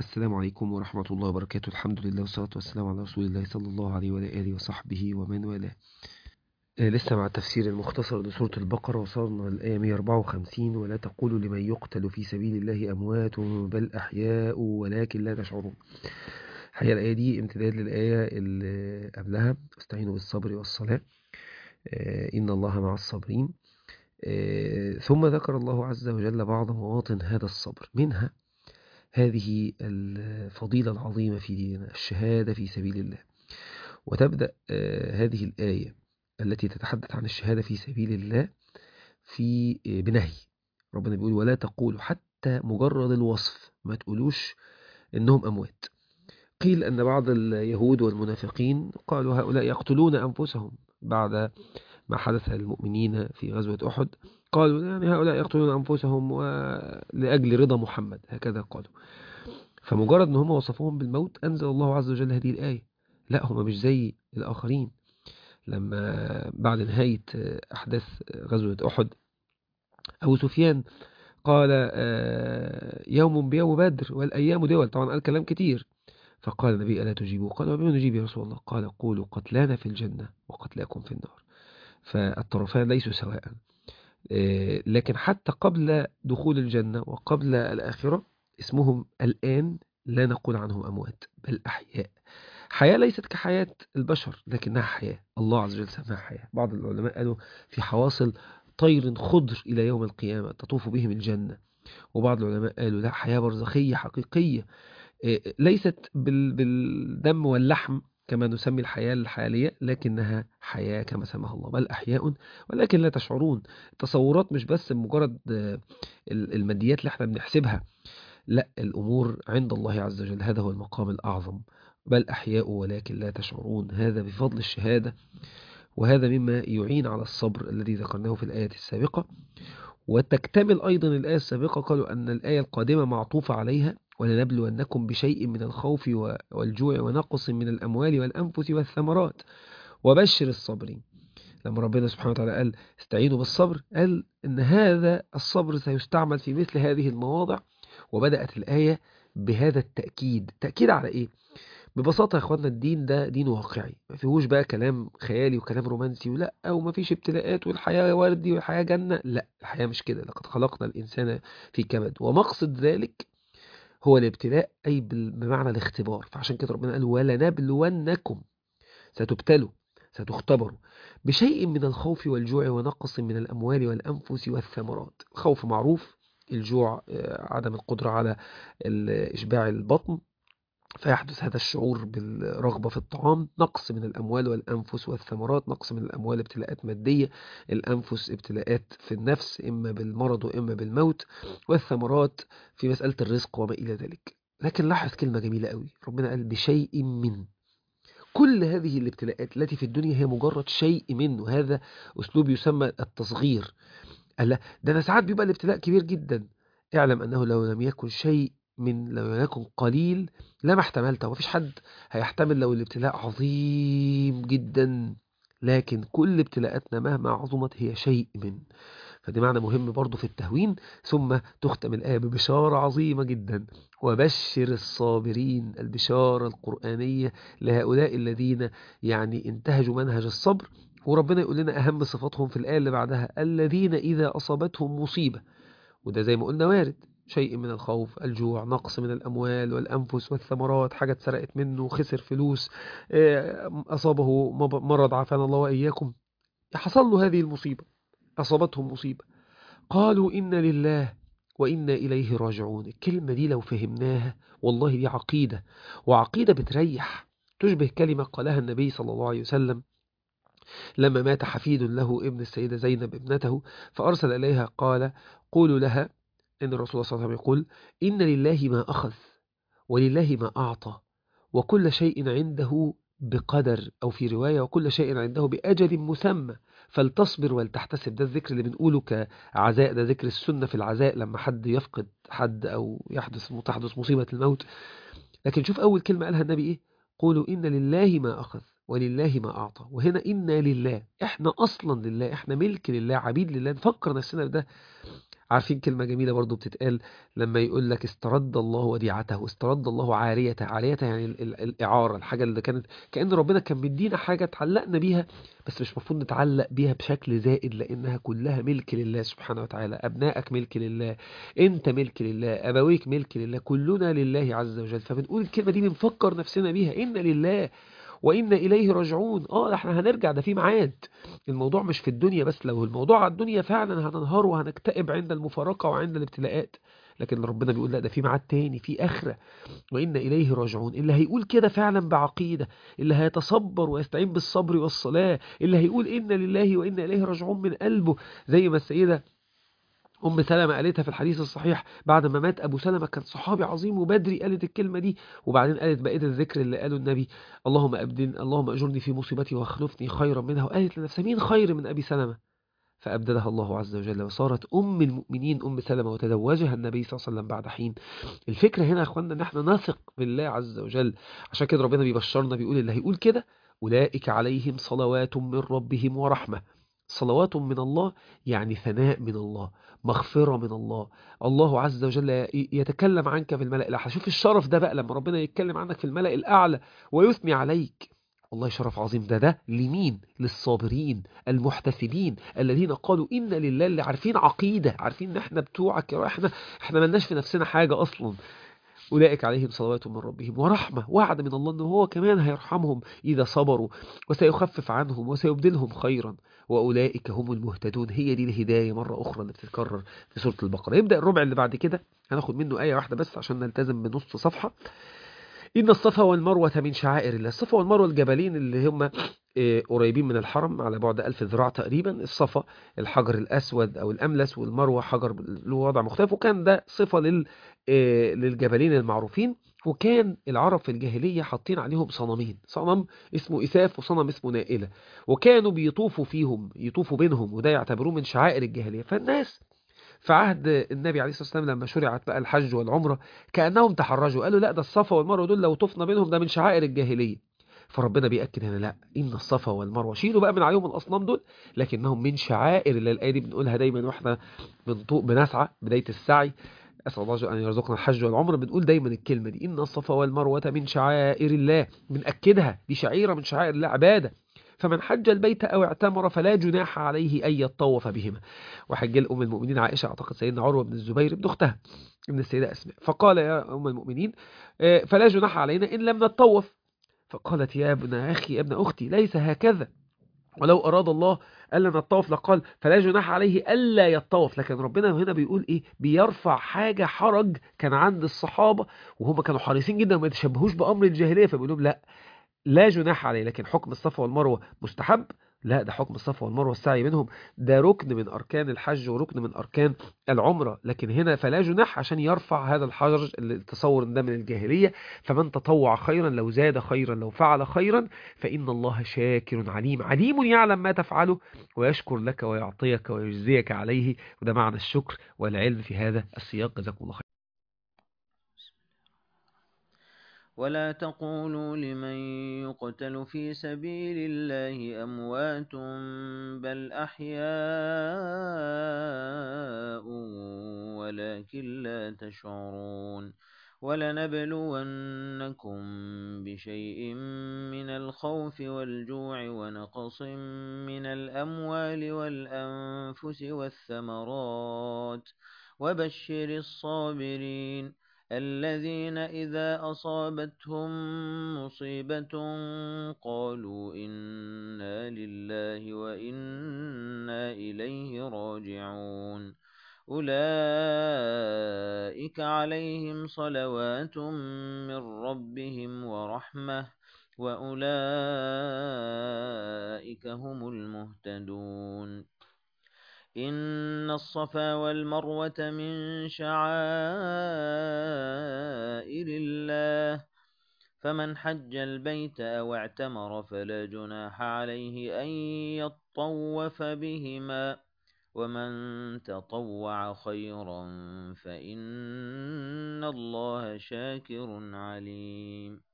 السلام عليكم ورحمة الله وبركاته. الحمد لله والصلاة والسلام على رسول الله صلى الله عليه وعلى آله وصحبه ومن والاه. لسه مع التفسير المختصر لسورة البقرة، وصلنا الآية 154: ولا تقولوا لمن يقتل في سبيل الله أموات بل أحياء ولكن لا تشعرون. الحقيقة الآية دي امتداد للآية اللي قبلها: استعينوا بالصبر والصلاة، إن الله مع الصابرين. ثم ذكر الله عز وجل بعض مواطن هذا الصبر، منها هذه الفضيلة العظيمة في ديننا، الشهادة في سبيل الله. وتبدأ هذه الآية التي تتحدث عن الشهادة في سبيل الله في بنهي. ربنا بيقول: ولا تقولوا، حتى مجرد الوصف ما تقولوش إنهم أموات. قيل أن بعض اليهود والمنافقين قالوا: هؤلاء يقتلون أنفسهم بعد ما حدث للمؤمنين في غزوة أحد. قالوا يعني هؤلاء يقتلون أنفسهم لأجل رضا محمد، هكذا قالوا. فمجرد ان هم وصفوهم بالموت أنزل الله عز وجل هذه الآية: لا، هم مش زي الآخرين. لما بعد نهاية أحداث غزوة أحد، أبو سفيان قال: يوم بيوم بدر والأيام دول. طبعا قال كلام كتير. فقال النبي: ألا تجيبوا؟ قال: وبما نجيب يا رسول الله؟ قال: قولوا قتلانا في الجنة وقتلاكم في النار. فالطرفان ليسوا سواء. لكن حتى قبل دخول الجنة وقبل الآخرة اسمهم الآن لا نقول عنهم أموات بل أحياء. حياة ليست كحياة البشر، لكنها حياة الله عز وجل سماها حياة. بعض العلماء قالوا في حواصل طير خضر إلى يوم القيامة تطوف بهم الجنة. وبعض العلماء قالوا لا، حياة برزخية حقيقية، ليست بالدم واللحم كما نسمي الحياة الحالية، لكنها حياة كما سماها الله، بل أحياء ولكن لا تشعرون. التصورات مش بس مجرد الماديات اللي احنا بنحسبها، لا، الأمور عند الله عز وجل، هذا هو المقام الأعظم. بل أحياء ولكن لا تشعرون، هذا بفضل الشهادة. وهذا مما يعين على الصبر الذي ذكرناه في الآية السابقة. وتكتمل أيضا الآية السابقة، قالوا أن الآية القادمة معطوفة عليها: ولنبلونكم بشيء من الخوف والجوع ونقص من الأموال والأنفس والثمرات وبشر الصابرين. لما ربنا سبحانه وتعالى قال استعينوا بالصبر، قال إن هذا الصبر سيستعمل في مثل هذه المواضع. وبدأت الآية بهذا التأكيد. تأكيد على إيه؟ ببساطة يا اخوانا، الدين ده دين واقعي، ما فيهوش بقى كلام خيالي وكلام رومانسي ولا، او ما فيش ابتلاءات والحياة وردي والحياة جنة. لا، الحياة مش كده. لقد خلقنا الإنسان في كبد، ومقصد ذلك هو الابتلاء، أي بمعنى الاختبار. فعشان كده ربنا قال: ولنبلونكم، ستبتلوا، ستختبروا بشيء من الخوف والجوع ونقص من الأموال والأنفس والثمرات. الخوف معروف، الجوع عدم القدرة على إشباع البطن، فيحدث هذا الشعور بالرغبة في الطعام. نقص من الأموال والأنفس والثمرات: نقص من الأموال ابتلاءات مادية، الأنفس ابتلاءات في النفس، إما بالمرض وإما بالموت، والثمرات في مسألة الرزق وما إلى ذلك. لكن لاحظ كلمة جميلة قوي، ربنا قال: بشيء من. كل هذه الابتلاءات التي في الدنيا هي مجرد شيء منه. هذا أسلوب يسمى التصغير. قال لا، ده أنا ساعات بيبقى الابتلاء كبير جدا. اعلم أنه لو لم يكن شيء من، لو لم يكن قليل لما احتملته. ومفيش حد هيحتمل لو الابتلاء عظيم جدا. لكن كل ابتلاءاتنا مهما عظمت هي شيء من. فدي معنى مهم برضو في التهوين. ثم تختم الآية ببشارة عظيمة جدا: وبشر الصابرين. البشارة القرآنية لهؤلاء الذين يعني انتهجوا منهج الصبر. وربنا يقول لنا أهم صفاتهم في الآية اللي بعدها: الذين إذا أصابتهم مصيبة. وده زي ما قلنا وارد، شيء من الخوف، الجوع، نقص من الأموال والأنفس والثمرات، حاجة اتسرقت منه، خسر فلوس، أصابه مرض، عافانا الله وإياكم، حصل له هذه المصيبة، أصابتهم مصيبة، قالوا إنا لله وإنا إليه راجعون. الكلمة دي لو فهمناها والله دي عقيدة، وعقيدة بتريح. تشبه كلمة قالها النبي صلى الله عليه وسلم لما مات حفيد له ابن السيدة زينب ابنته، فأرسل إليها قال: قولوا لها إن الرسول صلى الله عليه وسلم يقول: إن لله ما أخذ ولله ما أعطى وكل شيء عنده بقدر، أو في رواية: وكل شيء عنده بأجل مسمى فلتصبر ولتحتسب. ده الذكر اللي بنقوله كعزاء، ده ذكر السنة في العزاء لما حد يفقد حد أو تحدث مصيبة الموت. لكن شوف أول كلمة قالها النبي إيه: قولوا إن لله ما أخذ ولله ما أعطى. وهنا إنا لله، إحنا أصلا لله، إحنا ملك لله، عبيد لله. نفكر نفسنا ده عارفين كلمة جميلة برضو بتتقال لما يقول لك استرد الله وديعته، استرد الله عاريته. عاريته يعني الإعارة، الحاجة اللي كانت كأن ربنا كان مدينا حاجة تعلقنا بيها، بس مش مفروض نتعلق بيها بشكل زائد، لأنها كلها ملك لله سبحانه وتعالى. أبنائك ملك لله، أنت ملك لله، أبويك ملك لله، كلنا لله عز وجل. فبنقول الكلمة دي بنفكر نفسنا بيها، إن لله وإنا إليه راجعون. ده احنا هنرجع، ده في ميعاد. الموضوع مش في الدنيا بس، لو الموضوع على الدنيا فعلا هننهار وهنكتئب عند المفارقة وعند الابتلاءات، لكن ربنا بيقول لا، ده في ميعاد تاني، في آخرة، وإنا إليه راجعون. اللي هيقول كده فعلا بعقيدة، اللي هيتصبر ويستعين بالصبر والصلاة، اللي هيقول إنا لله وإنا إليه راجعون من قلبه، زي ما السيدة أم سلمة قالتها في الحديث الصحيح بعد ما مات أبو سلمة، كان صحابي عظيم وبدري، قالت الكلمة دي وبعدين قالت بقية الذكر اللي قاله النبي: اللهم أجرني في مصيبتي واخلفني خيرا منها. وقالت لنفسها: مين خير من أبي سلمة؟ فأبدلها الله عز وجل وصارت أم المؤمنين أم سلمة، وتزوجها النبي صلى الله عليه وسلم بعد حين. الفكرة هنا يا أخوانا إن احنا نثق بالله عز وجل. عشان كده ربنا بيبشرنا بيقول اللي هيقول كده أولئك عليهم صلوات من ربهم ورحمة. صلوات من الله يعني ثناء من الله، مغفرة من الله. الله عز وجل يتكلم عنك في الملأ الأعلى. شوف الشرف ده بقى لما ربنا يتكلم عنك في الملأ الأعلى ويثني عليك، والله شرف عظيم. ده لمين؟ للصابرين المحتسبين الذين قالوا إن لله، اللي عارفين عقيدة، عارفين ان احنا بتوعك يا رب، احنا ملناش في نفسنا حاجة اصلا. أولئك عليهم صلوات من ربهم ورحمة، وعد من الله أنه هو كمان هيرحمهم إذا صبروا، وسيخفف عنهم وسيبدلهم خيرا، وأولئك هم المهتدون. هي دي الهداية مرة أخرى اللي بتتكرر في سورة البقرة. يبدأ الربع اللي بعد كده، هناخد منه آية واحدة بس عشان نلتزم بنص صفحة. إن الصفا والمروة من شعائر الله. الصفا والمروة الجبلين اللي هم قريبين من الحرم على بعد 1000 ذراع تقريبا. الصفا الحجر الأسود أو الأملس، والمروة حجر له وضع مختلف، وكان ده صفة للجبلين المعروفين. وكان العرب في الجاهلية حاطين عليهم صنمين، صنم اسمه إساف وصنم اسمه نائلة، وكانوا بيطوفوا فيهم، يطوفوا بينهم، وده يعتبروه من شعائر الجاهلية. فالناس في عهد النبي عليه الصلاة والسلام لما شرعت بقى الحج والعمرة كأنهم تحرجوا، قالوا لا، ده الصفا والمروة دول لو طفنا بينهم ده من شعائر الجاهلية. فربنا بيأكد هنا لا، إن الصفا والمروة، شيلوا بقى من عليهم الأصنام دول، لكنهم من شعائر الله. الآية دي بنقولها دايما واحنا بنسعى بداية السعي، أسأل الله أن يرزقنا الحج والعمرة، بنقول دايما الكلمة دي: إن الصفا والمروة من شعائر الله. بنأكدها، دي شعيرة من شعائر الله، عبادة. فمن حج البيت أو اعتمر فلا جناح عليه أن يطوف بهما. وحج أم المؤمنين عائشة، أعتقد سيدنا عروة بن الزبير ابن أختها ابن السيدة أسماء، فقال: يا أم المؤمنين فلا جناح علينا إن لم نطوف. فقالت: يا ابن أخي، يا ابن أختي، ليس هكذا، ولو أراد الله ألا نطوف لقال فلا جناح عليه ألا يطوف. لكن ربنا هنا بيقول إيه؟ بيرفع حاجة، حرج كان عند الصحابة وهم كانوا حريصين جدا ما يتشبهوش بأمر الجاهلية، فبيقول لهم لا، لا جناح عليه. لكن حكم الصفا والمروة مستحب؟ لا، ده حكم الصفا والمروة السعي منهم ده ركن من أركان الحج وركن من أركان العمرة. لكن هنا فلا جناح عشان يرفع هذا الحجر اللي التصور ده من الجاهلية. فمن تطوع خيرا، لو زاد خيرا، لو فعل خيرا، فإن الله شاكر عليم، عليم يعلم ما تفعله ويشكر لك ويعطيك ويجزيك عليه. وده معنى الشكر والعلم في هذا السياق. جزاكم الله خير. ولا تقولوا لمن يقتل في سبيل الله أموات بل أحياء ولكن لا تشعرون. ولنبلونكم بشيء من الخوف والجوع ونقص من الأموال والأنفس والثمرات وبشر الصابرين الذين إذا أصابتهم مصيبة قالوا إنا لله وإنا إليه راجعون. أولئك عليهم صلوات من ربهم ورحمة وأولئك هم المهتدون. إن الصفا والمروة من شعائر الله فمن حج البيت أو اعتمر فلا جناح عليه أن يطوف بهما ومن تطوع خيرا فإن الله شاكر عليم.